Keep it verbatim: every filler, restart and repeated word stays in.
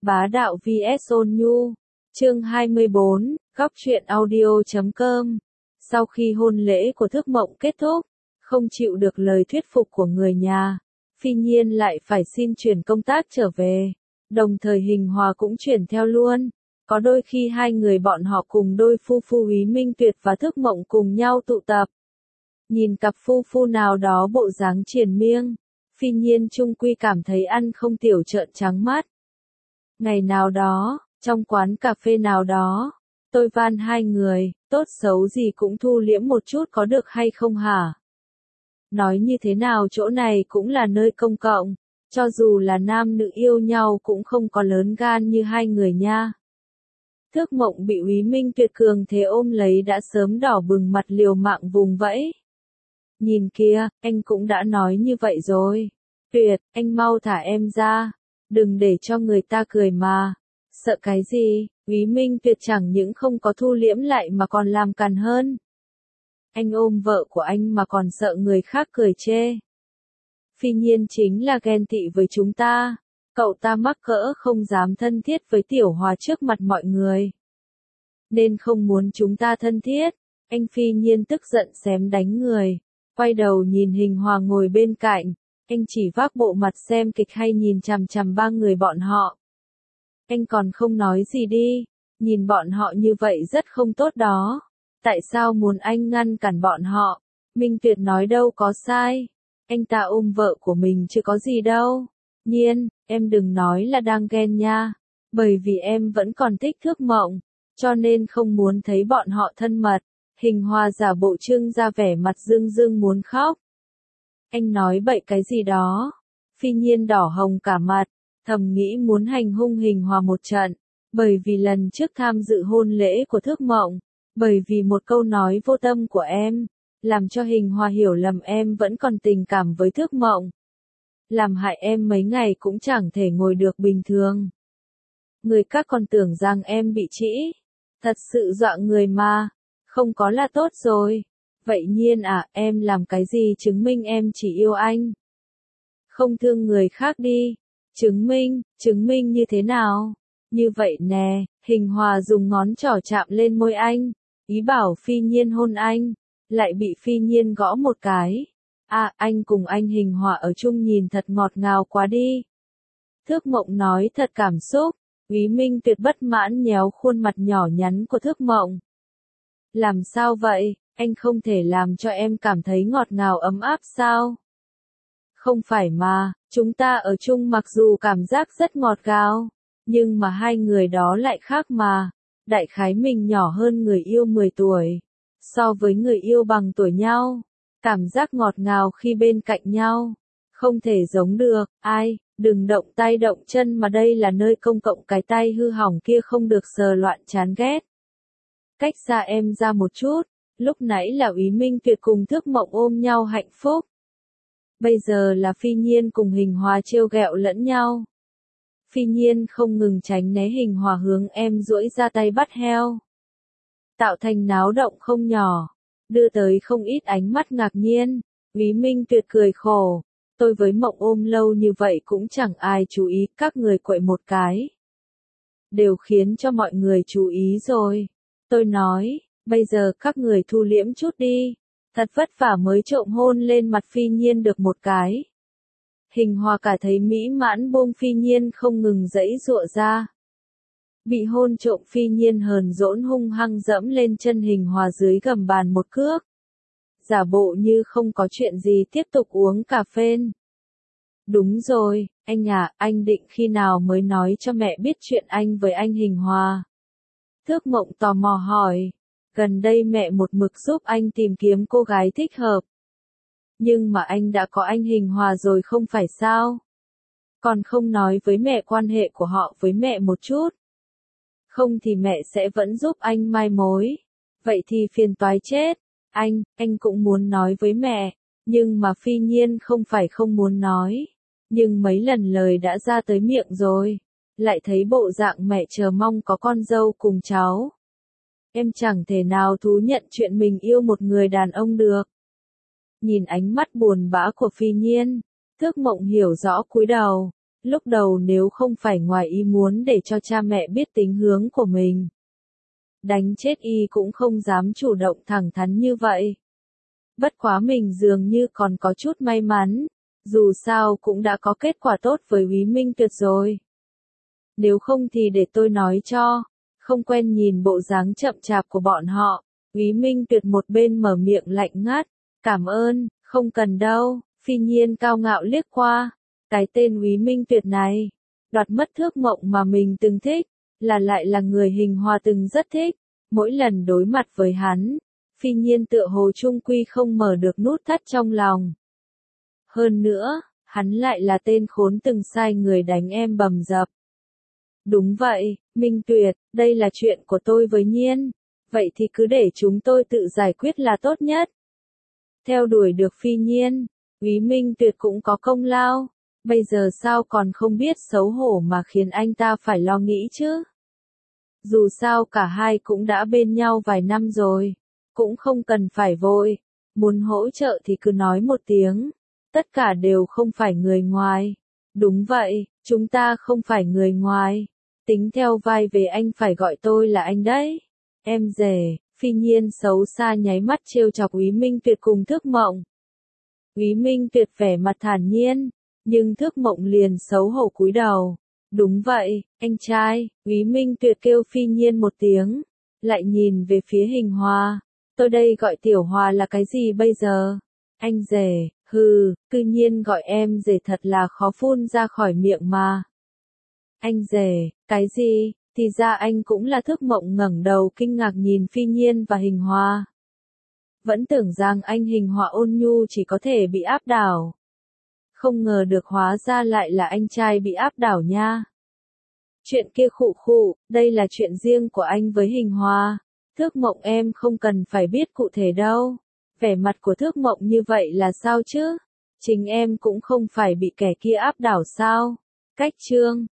Bá đạo vs ôn nhu. Chương hai mươi bốn, góc truyện audio chấm com. Sau khi hôn lễ của Thước Mộng kết thúc, không chịu được lời thuyết phục của người nhà, Phi Nhiên lại phải xin chuyển công tác trở về. Đồng thời Hình Hòa cũng chuyển theo luôn. Có đôi khi hai người bọn họ cùng đôi phu phu Úy Minh Tuyệt và Thước Mộng cùng nhau tụ tập. Nhìn cặp phu phu nào đó bộ dáng triền miên, Phi Nhiên chung quy cảm thấy ăn không tiểu trợn trắng mắt. Ngày nào đó, trong quán cà phê nào đó, tôi van hai người, tốt xấu gì cũng thu liễm một chút có được hay không hả? Nói như thế nào chỗ này cũng là nơi công cộng, cho dù là nam nữ yêu nhau cũng không có lớn gan như hai người nha. Thước Mộng bị Úy Minh Tuyệt cường thế ôm lấy đã sớm đỏ bừng mặt liều mạng vùng vẫy. Nhìn kia, anh cũng đã nói như vậy rồi. Tuyệt, anh mau thả em ra. Đừng để cho người ta cười mà. Sợ cái gì? Úy Minh Tuyệt chẳng những không có thu liễm lại mà còn làm càn hơn. Anh ôm vợ của anh mà còn sợ người khác cười chê. Phi Nhiên chính là ghen tị với chúng ta. Cậu ta mắc cỡ không dám thân thiết với Tiểu Hòa trước mặt mọi người. Nên không muốn chúng ta thân thiết. Anh Phi Nhiên tức giận xém đánh người. Quay đầu nhìn Hình Hòa ngồi bên cạnh. Anh chỉ vác bộ mặt xem kịch hay nhìn chằm chằm ba người bọn họ. Anh còn không nói gì đi. Nhìn bọn họ như vậy rất không tốt đó. Tại sao muốn anh ngăn cản bọn họ? Minh Tuyệt nói đâu có sai. Anh ta ôm vợ của mình chứ có gì đâu. Nhiên, em đừng nói là đang ghen nha. Bởi vì em vẫn còn thích Thước Mộng. Cho nên không muốn thấy bọn họ thân mật. Hình Hòa giả bộ trưng ra vẻ mặt rưng rưng muốn khóc. Anh nói bậy cái gì đó. Phi Nhiên đỏ hồng cả mặt. Thầm nghĩ muốn hành hung Hình Hòa một trận. Bởi vì lần trước tham dự hôn lễ của Thước Mộng. Bởi vì một câu nói vô tâm của em. Làm cho Hình Hòa hiểu lầm em vẫn còn tình cảm với Thước Mộng. Làm hại em mấy ngày cũng chẳng thể ngồi được bình thường. Người các còn tưởng rằng em bị trĩ. Thật sự dọa người mà. Không có là tốt rồi. Vậy Nhiên à, em làm cái gì chứng minh em chỉ yêu anh? Không thương người khác đi. Chứng minh, chứng minh như thế nào? Như vậy nè, Hình Hòa dùng ngón trỏ chạm lên môi anh. Ý bảo Phi Nhiên hôn anh. Lại bị Phi Nhiên gõ một cái. À, anh cùng anh Hình Hòa ở chung nhìn thật ngọt ngào quá đi. Thước Mộng nói thật cảm xúc. Úy Minh Tuyệt bất mãn nhéo khuôn mặt nhỏ nhắn của Thước Mộng. Làm sao vậy? Anh không thể làm cho em cảm thấy ngọt ngào ấm áp sao? Không phải mà, chúng ta ở chung mặc dù cảm giác rất ngọt ngào, nhưng mà hai người đó lại khác mà. Đại khái mình nhỏ hơn người yêu mười tuổi. So với người yêu bằng tuổi nhau, cảm giác ngọt ngào khi bên cạnh nhau. Không thể giống được, ai, đừng động tay động chân mà đây là nơi công cộng cái tay hư hỏng kia không được sờ loạn chán ghét. Cách xa em ra một chút, lúc nãy là Úy Minh Tuyệt cùng Thước Mộng ôm nhau hạnh phúc. Bây giờ là Phi Nhiên cùng Hình Hòa trêu ghẹo lẫn nhau. Phi Nhiên không ngừng tránh né Hình Hòa hướng em duỗi ra tay bắt heo. Tạo thành náo động không nhỏ, đưa tới không ít ánh mắt ngạc nhiên. Úy Minh Tuyệt cười khổ. Tôi với Mộng ôm lâu như vậy cũng chẳng ai chú ý, các người quậy một cái. Đều khiến cho mọi người chú ý rồi. Tôi nói, bây giờ các người thu liễm chút đi. Thật vất vả mới trộm hôn lên mặt Phi Nhiên được một cái. Hình Hòa cả thấy mỹ mãn buông Phi Nhiên không ngừng giãy giụa ra. Bị hôn trộm Phi Nhiên hờn dỗi hung hăng dẫm lên chân Hình Hòa dưới gầm bàn một cước. Giả bộ như không có chuyện gì tiếp tục uống cà phê. Đúng rồi, anh à, anh định khi nào mới nói cho mẹ biết chuyện anh với anh Hình Hòa? Thước Mộng tò mò hỏi. Gần đây mẹ một mực giúp anh tìm kiếm cô gái thích hợp. Nhưng mà anh đã có anh Hình Hòa rồi không phải sao? Còn không nói với mẹ quan hệ của họ với mẹ một chút. Không thì mẹ sẽ vẫn giúp anh mai mối. Vậy thì phiền toái chết. Anh, anh cũng muốn nói với mẹ. Nhưng mà Phi Nhiên không phải không muốn nói. Nhưng mấy lần lời đã ra tới miệng rồi. Lại thấy bộ dạng mẹ chờ mong có con dâu cùng cháu. Em chẳng thể nào thú nhận chuyện mình yêu một người đàn ông được. Nhìn ánh mắt buồn bã của Phi Nhiên, Thước Mộng hiểu rõ cúi đầu. Lúc đầu nếu không phải ngoài ý muốn để cho cha mẹ biết tính hướng của mình, đánh chết y cũng không dám chủ động thẳng thắn như vậy. Bất quá mình dường như còn có chút may mắn, dù sao cũng đã có kết quả tốt với Úy Minh Tuyệt rồi. Nếu không thì để tôi nói cho, không quen nhìn bộ dáng chậm chạp của bọn họ, Úy Minh Tuyệt một bên mở miệng lạnh ngắt, cảm ơn, không cần đâu, Phi Nhiên cao ngạo liếc qua, cái tên Úy Minh Tuyệt này, đoạt mất Thước Mộng mà mình từng thích, là lại là người Hình Hoa từng rất thích, mỗi lần đối mặt với hắn, Phi Nhiên tựa hồ trung quy không mở được nút thắt trong lòng. Hơn nữa, hắn lại là tên khốn từng sai người đánh em bầm dập. Đúng vậy, Minh Tuyệt, đây là chuyện của tôi với Nhiên, vậy thì cứ để chúng tôi tự giải quyết là tốt nhất. Theo đuổi được Phi Nhiên, Úy Minh Tuyệt cũng có công lao, bây giờ sao còn không biết xấu hổ mà khiến anh ta phải lo nghĩ chứ? Dù sao cả hai cũng đã bên nhau vài năm rồi, cũng không cần phải vội, muốn hỗ trợ thì cứ nói một tiếng, tất cả đều không phải người ngoài. Đúng vậy, chúng ta không phải người ngoài, tính theo vai về anh phải gọi tôi là anh đấy. Em rể, Phi Nhiên xấu xa nháy mắt trêu chọc Úy Minh Tuyệt cùng Thước Mộng. Úy Minh Tuyệt vẻ mặt thản nhiên, nhưng Thước Mộng liền xấu hổ cúi đầu. Đúng vậy, anh trai, Úy Minh Tuyệt kêu Phi Nhiên một tiếng, lại nhìn về phía Hình Hoa. Tôi đây gọi Tiểu Hoa là cái gì bây giờ? Anh rể, hừ, cư nhiên gọi em rể thật là khó phun ra khỏi miệng mà. Anh rể, cái gì? Thì ra anh cũng là Thước Mộng ngẩng đầu kinh ngạc nhìn Phi Nhiên và Hình Hoa. Vẫn tưởng rằng anh Hình Hoa ôn nhu chỉ có thể bị áp đảo. Không ngờ được hóa ra lại là anh trai bị áp đảo nha. Chuyện kia khụ khụ, đây là chuyện riêng của anh với Hình Hoa. Thước Mộng em không cần phải biết cụ thể đâu. Vẻ mặt của Thước Mộng như vậy là sao chứ? Chính em cũng không phải bị kẻ kia áp đảo sao? Cách chương